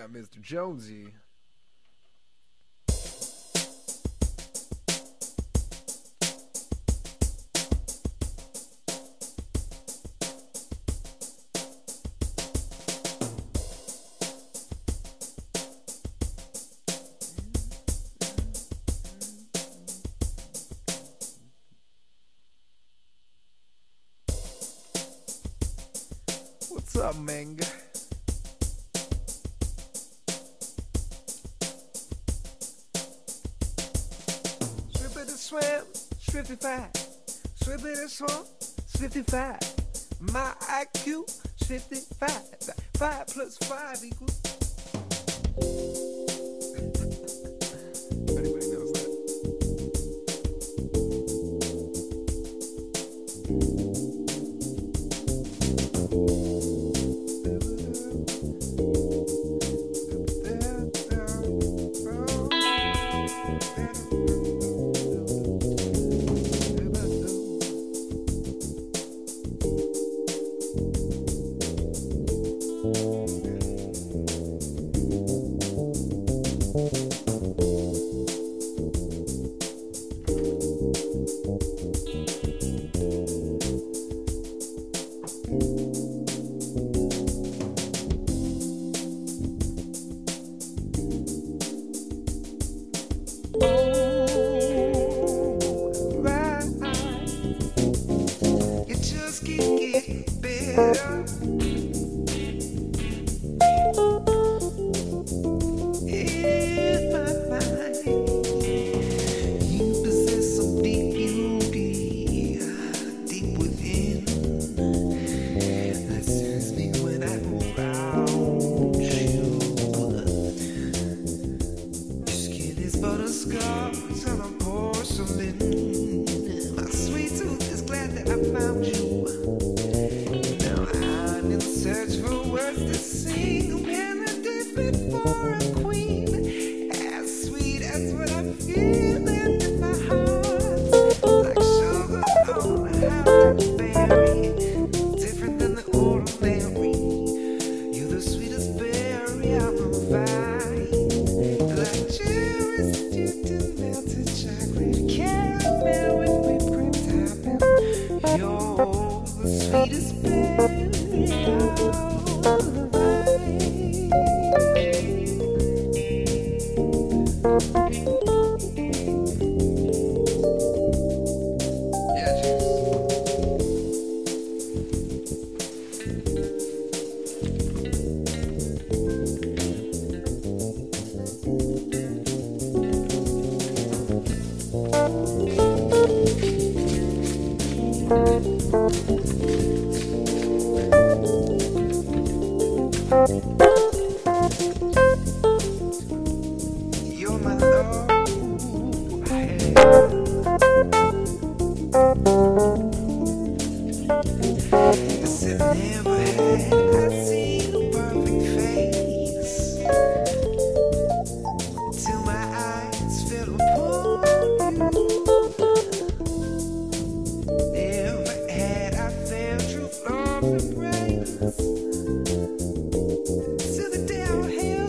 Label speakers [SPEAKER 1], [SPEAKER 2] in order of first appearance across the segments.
[SPEAKER 1] got Mr. Jonesy. What's up, Manga? Swippity swim, swifty fat. Swippity swim, swifty fat. My IQ, 55. 5 plus 5 equals. Anybody knows that?
[SPEAKER 2] To the downhill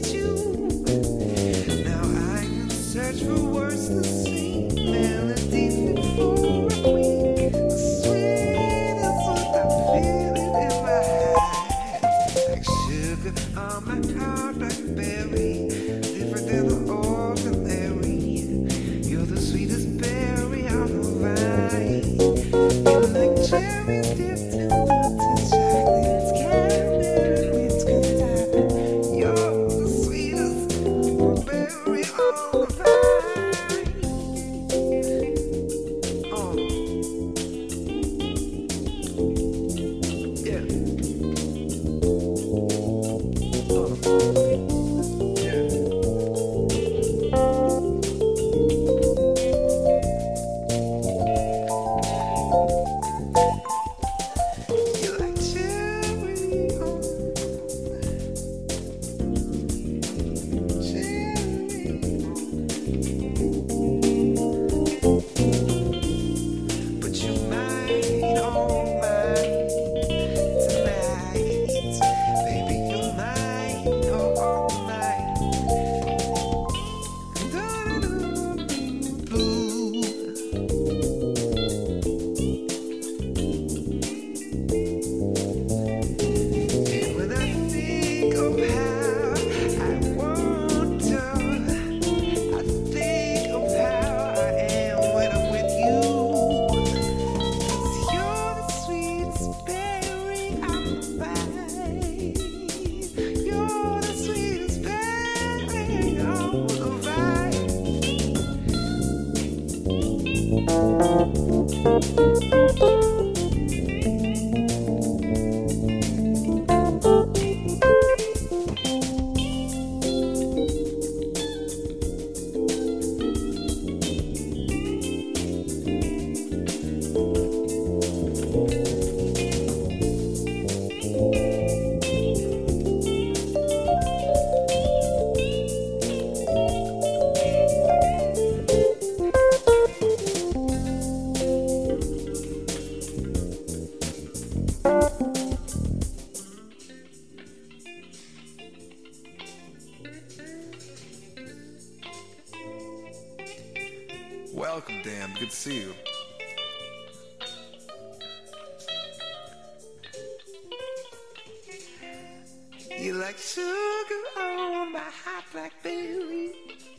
[SPEAKER 1] Welcome, Dan. Good to see you. You like sugar on my hot blackberry.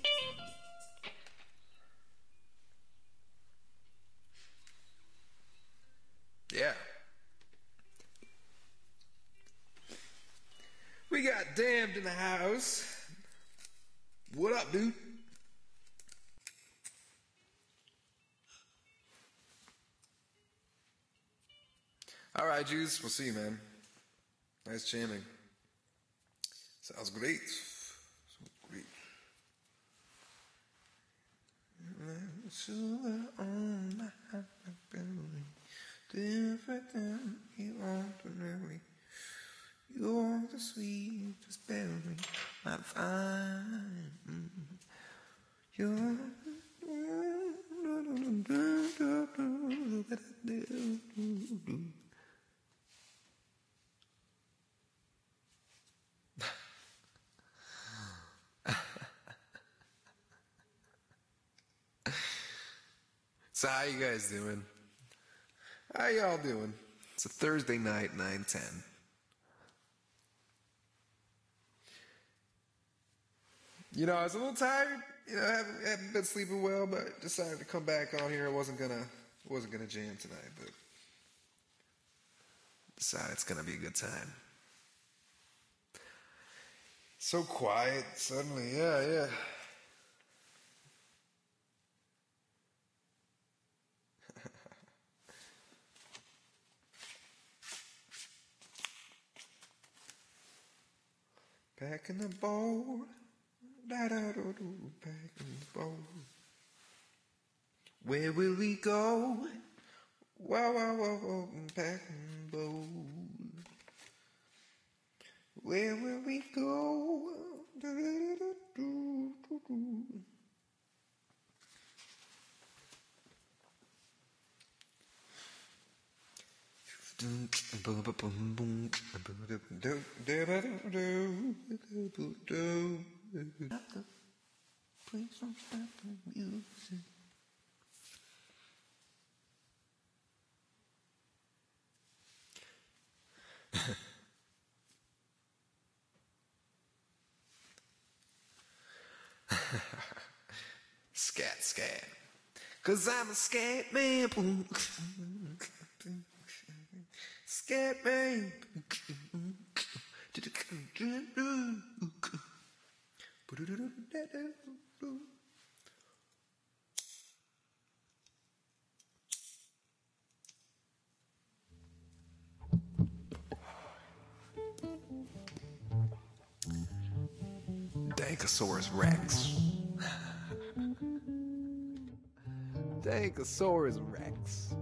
[SPEAKER 1] Yeah. We got Damned in the house. What up, dude? Alright, Juice. We'll see you, man. Nice jamming. Sounds great. Sounds great. Sugar on my blackberry. Different than you ordinary. You're the sweetest berry I find. You're So how you guys doing? How y'all doing? It's a Thursday night, 9:10. You know, I was a little tired. You know, I haven't been sleeping well, but decided to come back on here. I wasn't gonna jam tonight, but decided it's gonna be a good time. So quiet suddenly, yeah. Packing the boat, da-da-do-do, packing the boat. Where will we go? Wow, packing the boat. Where will we go? Da-da-da-do-do-do. Please don't stop the music. Scat. 'Cause I'm a scat man. Scat man. Dankosaurus Rex. Dankosaurus Rex.